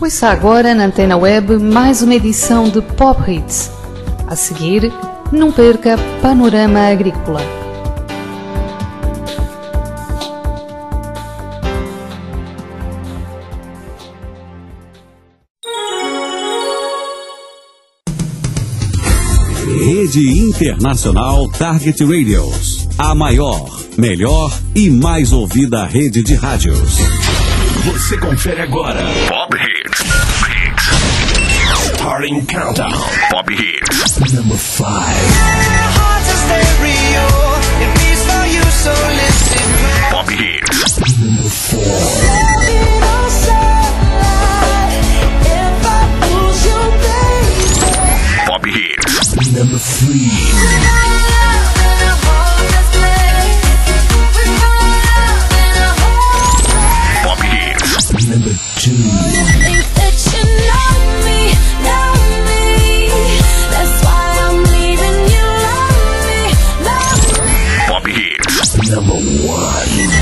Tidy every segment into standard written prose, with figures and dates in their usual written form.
Ouça agora na Antena Web mais uma edição de Pop Hits. A seguir, não perca Panorama Agrícola. Rede Internacional Target Radios. A maior, melhor e mais ouvida rede de rádios. Você confere agora Pop Hits. Starting Countdown. Pop Hits. Number 5. Pop Hits. Number 4. Pop Hits. Number 3. Pop Hits. Number 2. Pop Hits. Number 1.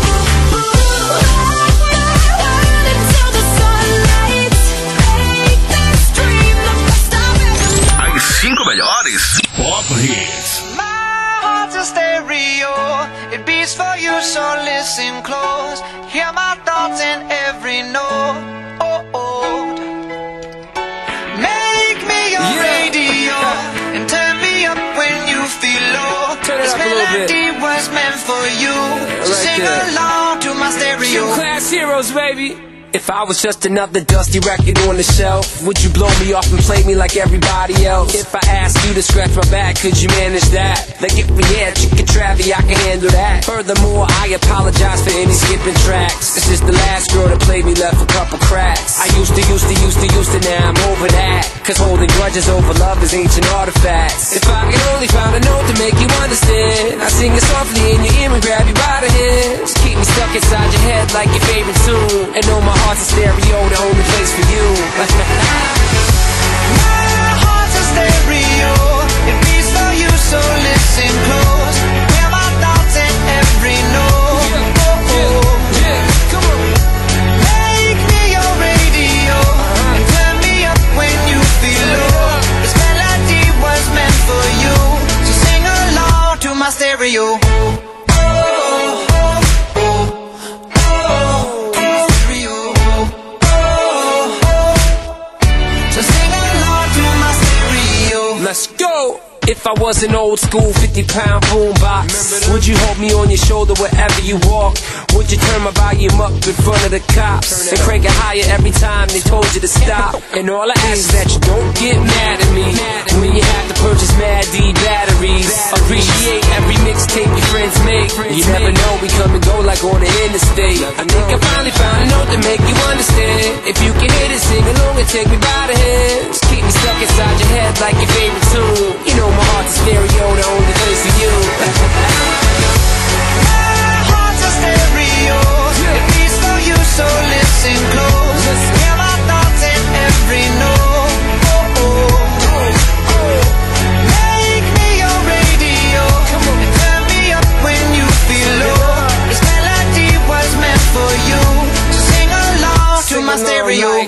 Melhores Pop Hits. My heart's a stereo. It beats for you, so listen close. Hear my thoughts in every note. Make me your radio and turn me up when you feel low. This melody was meant for you. So sing along to my stereo. Two class heroes, baby. If I was just another dusty record on the shelf, would you blow me off and play me like everybody else? If I asked you to scratch my back, could you manage that? Like if we had chicken travy, I can handle that. Furthermore, I apologize for any skipping tracks. This is the last girl that played me, left a couple cracks. I used to, now I'm over that. Cause holding grudges over love is ancient artifacts. If I could only find a note to make you understand, I sing it softly in your ear and grab you by the hands. Keep me stuck inside your head like your favorite tune. And know my heart's a stereo, the only place for you. My heart's a stereo. It beats for you, so listen close. Hear my thoughts in every note. Come on. Make me your radio and turn me up when you feel low. This melody was meant for you, so sing along to my stereo. Let's go! If I was an old school 50-pound boombox, would you hold me on your shoulder wherever you walk? Would you turn my volume up in front of the cops and crank it higher every time they told you to stop? And all I ask is that you don't get mad at me when you have to purchase Mad D batteries. Appreciate every mixtape your friends make. You never know, we come and go like on the interstate. I think I finally found a note to make you understand. If you can hit it, sing along and take me by the hands. Keep me stuck inside your head like your favorite tune. You know my heart's a stereo, the only place for you. My heart's a stereo. It beats for you, so listen close. Hear my thoughts in every note. Make me your radio and turn me up when you feel low. This melody was meant for you, so sing along to my stereo.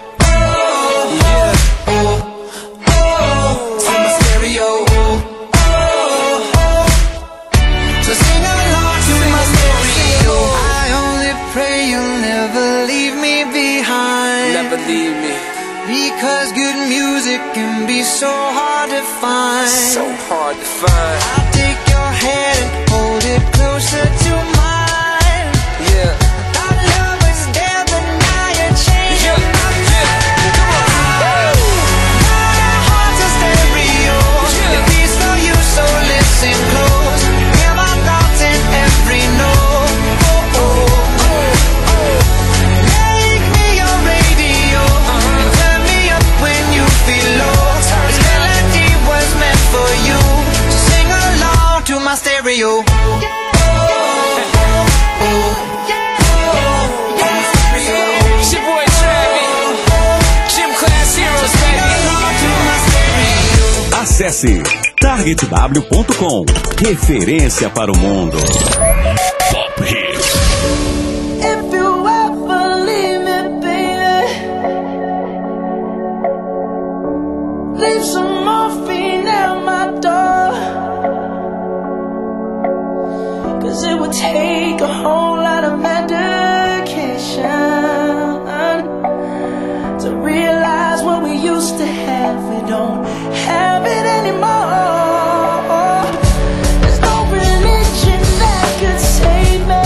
Because good music can be so hard to find. So hard to find. I'll take your hand and hold it closer to mine. Yeah. Our love was there, but now you're changing my mind. Come on. My heart's a stereo. It beats for you, so listen close. Hear my thoughts in every note. Make me your radio and turn me up when you feel low. This melody was meant for you, so sing along to my stereo. It's your boy Travi, Gym Class Heroes, baby. Acesse targetw.com. Referência para o mundo. Pop Hits. If you ever leave me, baby, 'cause it would take a whole lot of medication to realize what we used to have. We don't have it anymore. There's no religion that could save me.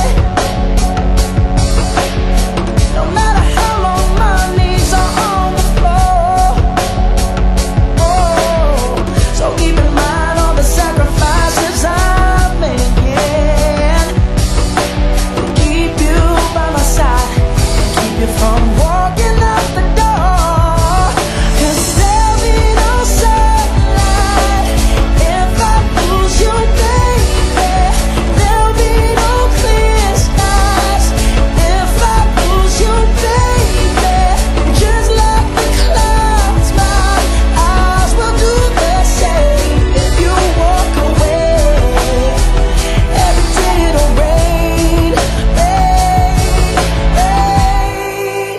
No matter how long my knees are on the floor. Oh, so keep in mind all the sacrifices I'm making to keep you by my side and keep you from walking out the door. 'Cause there'll be no sunlight if I lose you, baby. There'll be no clear skies if I lose you, baby. Just like the clouds, my eyes will do the same. If you walk away, every day it'll rain, rain, rain,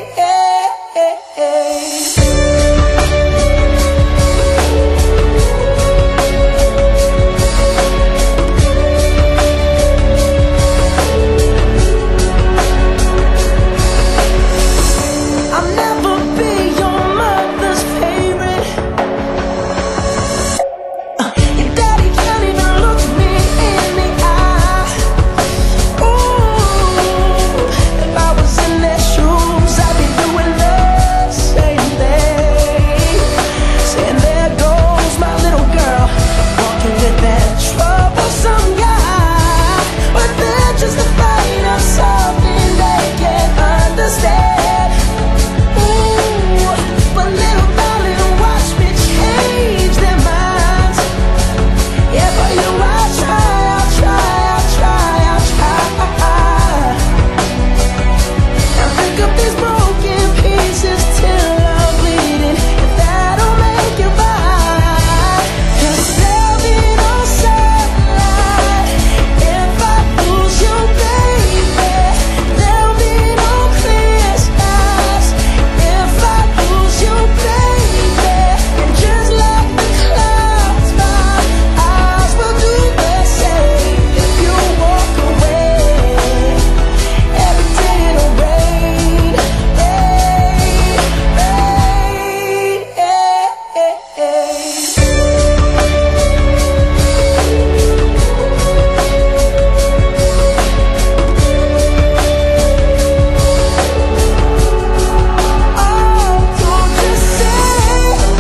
I'll never be your mother's favorite. Your daddy can't even look me in the eye. Ooh, if I was in their shoes, I'd be doing the same thing. Saying there goes my little girl, walking with that troublesome guy. But they're just afraid of something they can't understand. Ooh, but little darling, watch me change their minds. Yeah, for you I'll try, I'll try, I'll try, I'll try. Now pick up these broken pieces till I'm bleeding, if that'll make you right. 'Cause there'll be no sunlight if I lose you, baby. There'll be no clear skies if I lose you, baby. And just like the clouds, my eyes will do the same. If you walk away, every day it'll rain, rain, Oh, don't just say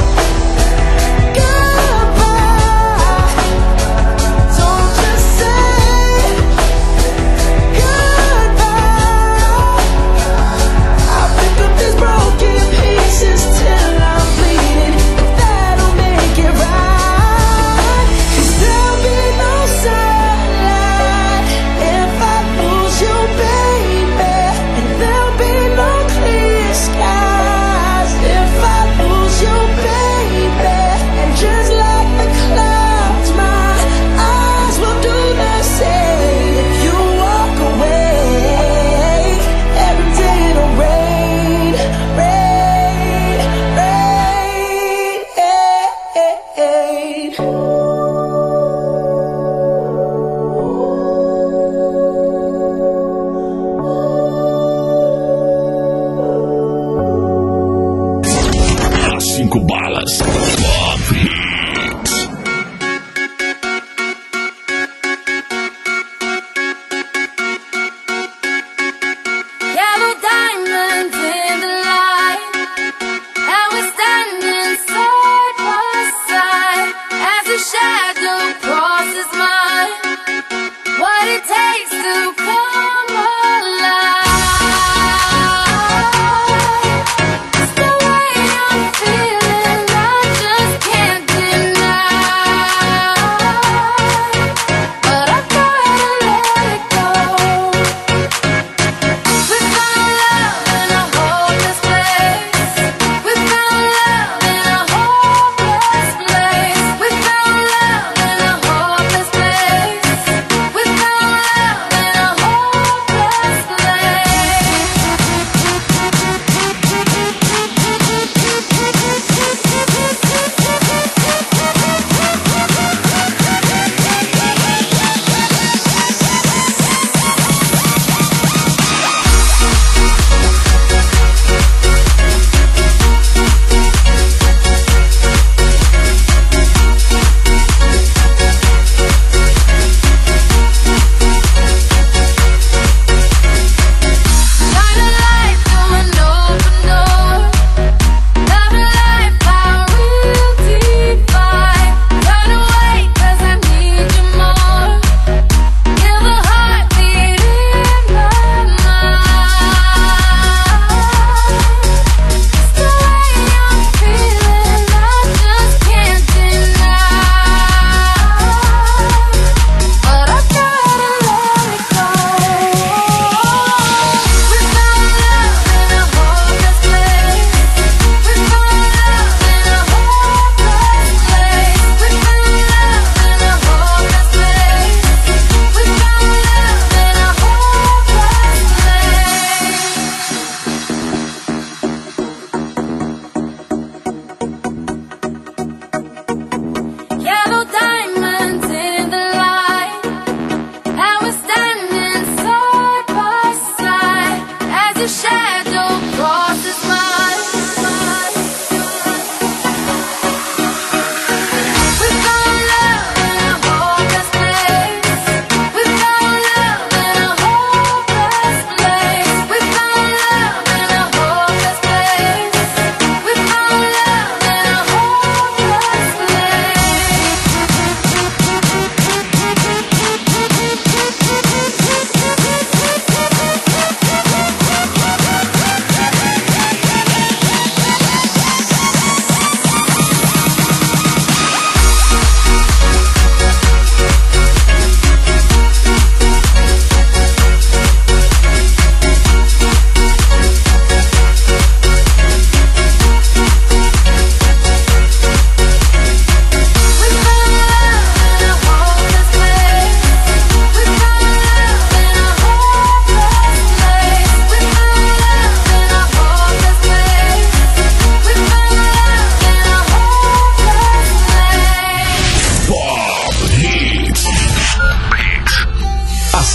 goodbye. Don't just say goodbye. I'll pick up these broken pieces till I'm bleeding, if that'll make it right. 'Cause there'll be no sunlight if I lose you, baby. And there'll be no clear skies if I lose you, baby. And just like the clouds, my eyes will do the same. If you walk away, every day it'll rain, rain, rain. As 5 balas. Pop Hits. Yellow diamonds in the light, and we're standing side by side as a shadow crosses mine. What it takes to come alive. It's the way I'm feeling, I just can't deny. But I gotta let it go. We found love in a hopeless place. We found love in a hopeless place. We found love in a hopeless place. We found love in a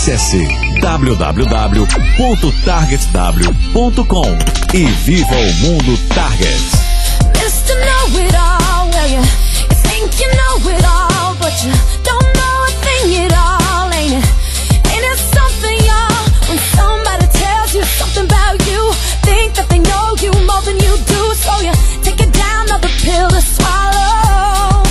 Acesse www.targetw.com e viva o mundo Target. Mr. Know-it-all, well, you think you know it all, but you don't know a thing at all, ain't it? Ain't it something, y'all, when somebody tells you something about you, think that they know you more than you do, so you take it down, another pill to swallow.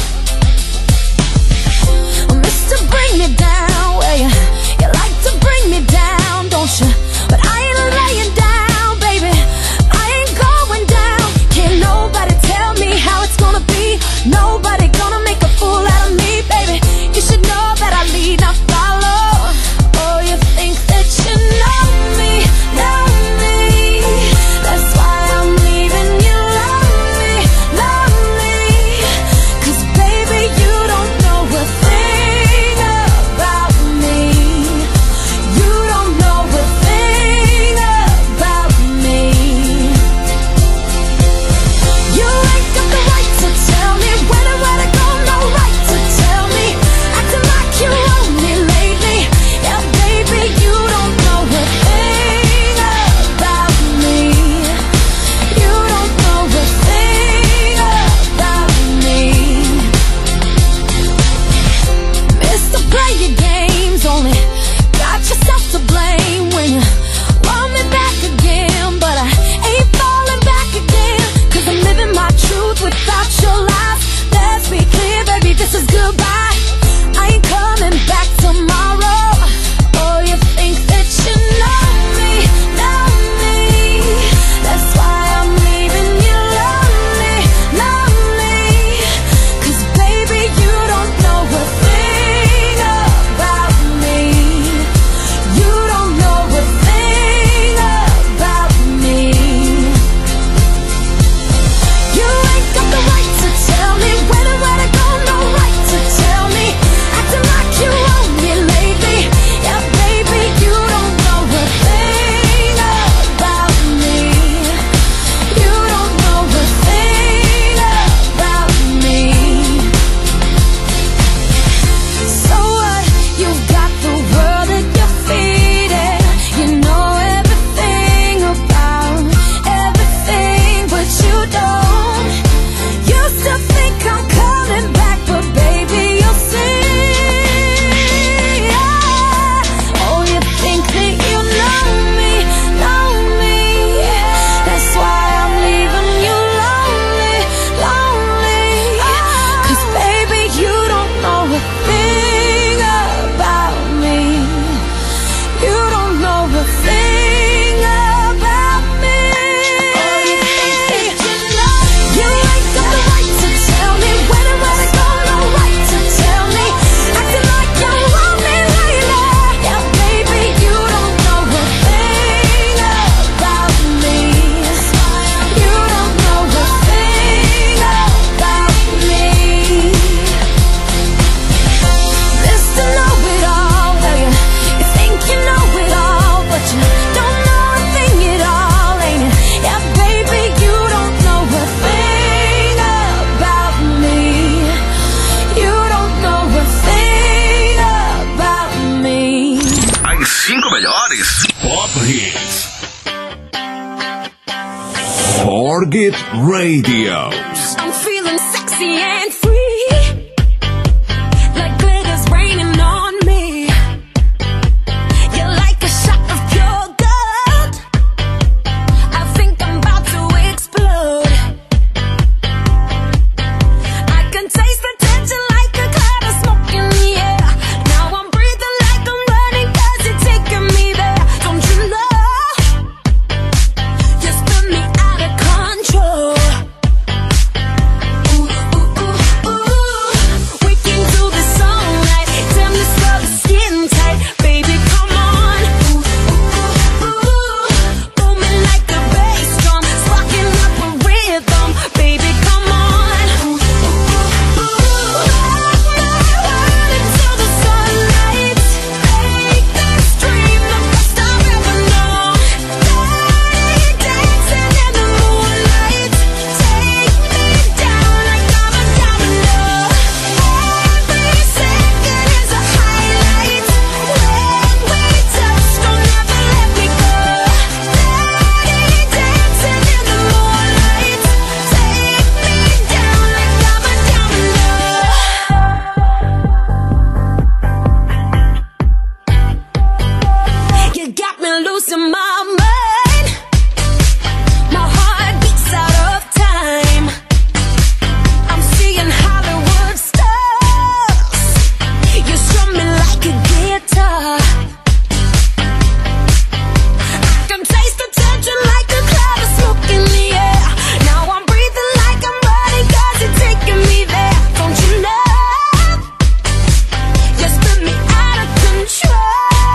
Mr. Bring Me Down, well, you like to bring me down, don't you? But I ain't laying down, baby, I ain't going down. Can't nobody tell me how it's gonna be. Nobody gonna make a fool out of me, baby. You should know that I lead, not follow. Oh, you think that you know me, know me. That's why I'm leaving you lonely, lonely. 'Cause baby, you don't know a thing about me. You don't know a thing about me. You ain't got the right to tell me where to go, no right to tell me. Acting like you own me lately. Yeah, baby, you don't know a thing about me. You don't know a thing about me. Mr. Play Your Games, only got yourself to blame when you want me back again. But I ain't falling back again, 'cause I'm living my truth without your lies. Let's be clear, baby, this is goodbye. I ain't coming back tomorrow. Oh, you think that you know me, know me. That's why I'm leaving you lonely, lonely. 'Cause baby, you don't know a thing about me. You don't know a thing about me. You ain't got the right to tell me where to go, no right to tell me. Acting like you own me lately. Yeah, baby, you don't know a thing about me. You don't know a thing about me. So what? You've got the world at your feet, and you know everything about everything, but you don't. You still think I'm coming back, but baby, you'll see. Oh, you think that you know me, know me. That's why I'm leaving you lonely, lonely. 'Cause baby, you don't know a thing about me. You don't know a thing about me. Oh, you think that you know. You ain't got the right to tell me where to go, no right to tell me. Acting like you own me lately. Yeah, baby, you don't know a thing about me. You don't know a thing about me. Mr. Know-it-all, well, you think you know it all, but you don't know a thing at all, ain't it? Yeah, baby, you don't know a thing about me. You don't know a thing about me. As 5 melhores Pop Hits. Target Radio. I'm feeling sexy and free, like glitter's raining on me. You're like a shot of pure gold. I think I'm about to explode. I can taste the tension like a cloud of smoke in the air. Now I'm breathing like I'm running 'cause you're taking me there. Don't you know? You spin me out of control. Ooh, ooh, ooh. losing my mind. My heart beats out of time. I'm seeing Hollywood stars. You strum me like a guitar. I can taste the tension like a cloud of smoke in the air. Now I'm breathing like I'm ready, 'cause you're taking me there. Don't you know? You spin me out of control.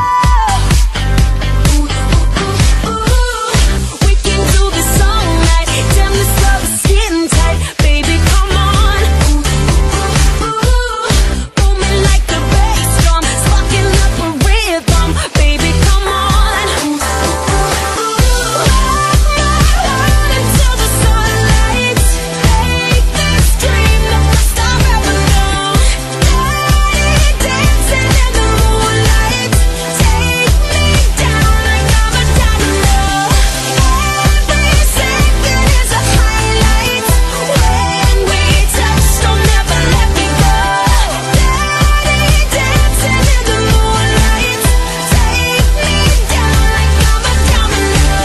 We can do this all night. Damn, this love is getting tight. Baby, come on. Booming like the bass drum, sparking up a rhythm. Baby, come on. Until the sunlight. Make this dream the first I've ever known. Dancing in the moonlight. Take me down like I'm a domino. Every second is a highlight. When we touch, don't never let me go. Dancing in the moonlight. Take me down like I'm a domino.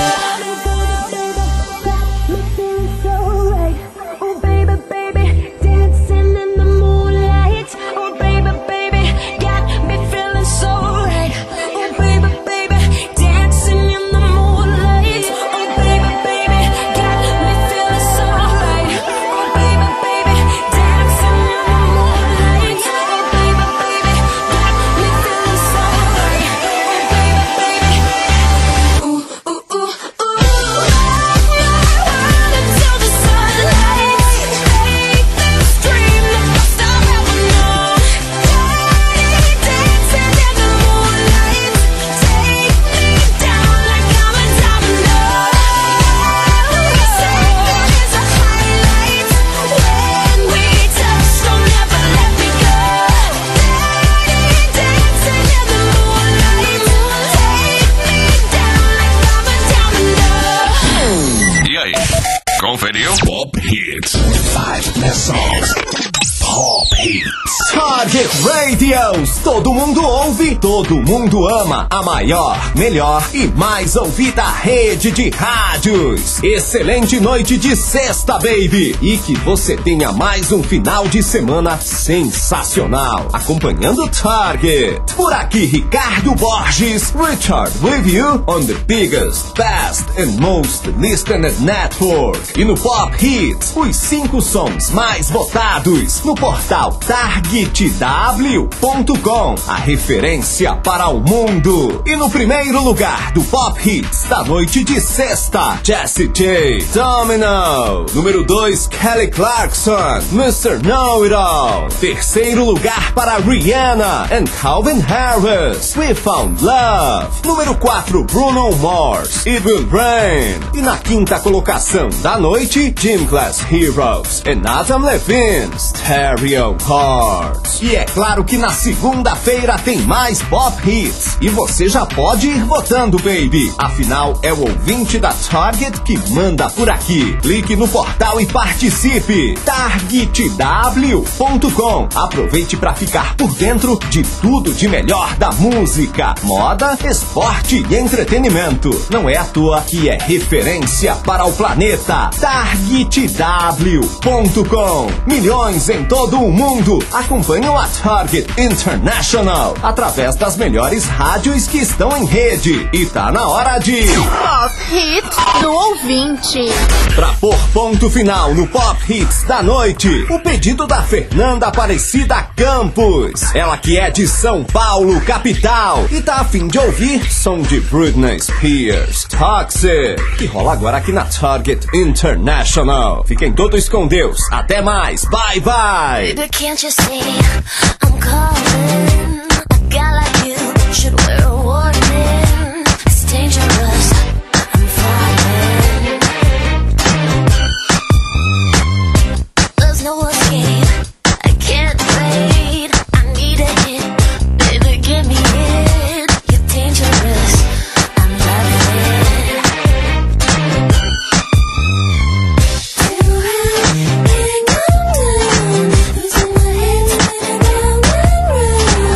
Me feeling so right. Oh baby, baby, dancing in the moonlight. Oh baby, baby, got me feeling so right. Oh baby, baby, dancing in the moonlight. Oh baby, baby, got me feeling so right. Oh baby, baby, dancing in the moonlight. Oh baby, baby, got me feeling so right. Oh baby, baby, ooh ooh ooh ooh. Until the sunlight. Make this dream the first I've ever known. Dancing in the moonlight. Take me down like I'm a domino. Every second is a highlight. When we touch, don't never let me go. Dancing in the moonlight. Take me down like I'm a domino. E aí, conferiu? Pop Hits. 5 Best Songs. Pop Hits. Target Radios, todo mundo ouve, todo mundo ama, a maior, melhor e mais ouvida rede de rádios. Excelente noite de sexta, baby, e que você tenha mais um final de semana sensacional, acompanhando Target. Por aqui, Ricardo Borges, Richard with you on the biggest, best and most listened network. E no Pop Hits, os 5 sons mais votados no portal targetw.com, a referência para o mundo. E no primeiro lugar do Pop Hits da noite de sexta, Jessie J, Domino. Número 2, Kelly Clarkson, Mr. Know-It-All. Terceiro lugar para Rihanna and Calvin Harris, We Found Love. Número 4, Bruno Mars, It Will Rain. E na quinta colocação da noite, Gym Class Heroes and Adam Levine, Stereo Hearts. E é claro que na segunda-feira tem mais Pop Hits. E você já pode ir votando, baby. Afinal, é o ouvinte da Target que manda por aqui. Clique no portal e participe. targetw.com. Aproveite para ficar por dentro de tudo de melhor da música, moda, esporte e entretenimento. Não é à toa que é referência para o planeta. targetw.com. Milhões em todo o mundo acompanham a Target International através das melhores rádios que estão em rede. E tá na hora de Pop Hits do ouvinte. Pra pôr ponto final no Pop Hits da noite, o pedido da Fernanda Aparecida Campos. Ela que é de São Paulo, capital, e tá a fim de ouvir som de Britney Spears, Toxic, que rola agora aqui na Target International. Fiquem todos com Deus. Até mais. Bye, bye. Baby, can't you see I'm calling? A guy like you should wear a warning. It's dangerous. I'm falling. There's no escape. I can't wait. I need a hit. Baby, give me it. You're dangerous. I'm loving it. Everything I'm doing, losing my head, spinning round and round.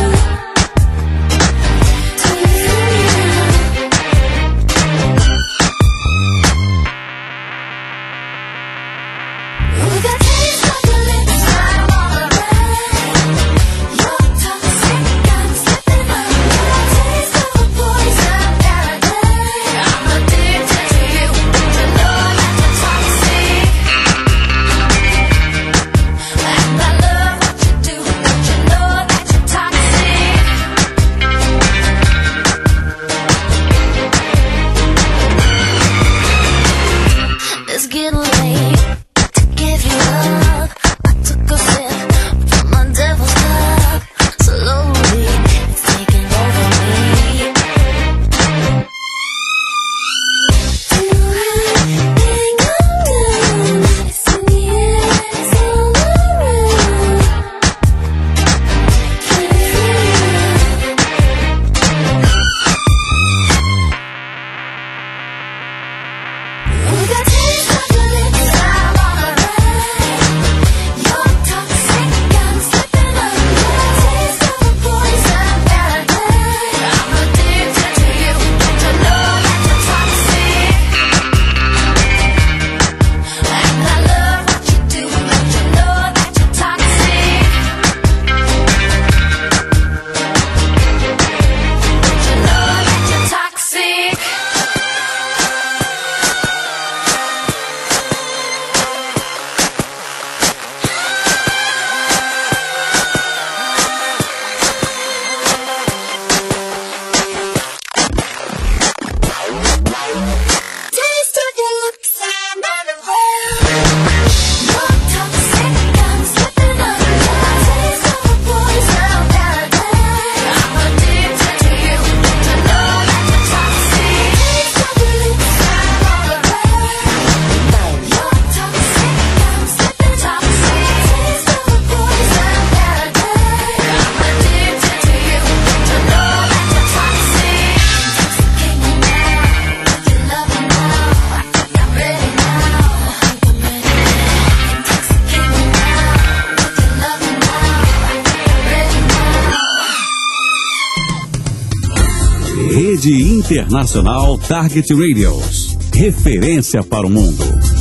Rede Internacional Target Radios. Referência para o mundo.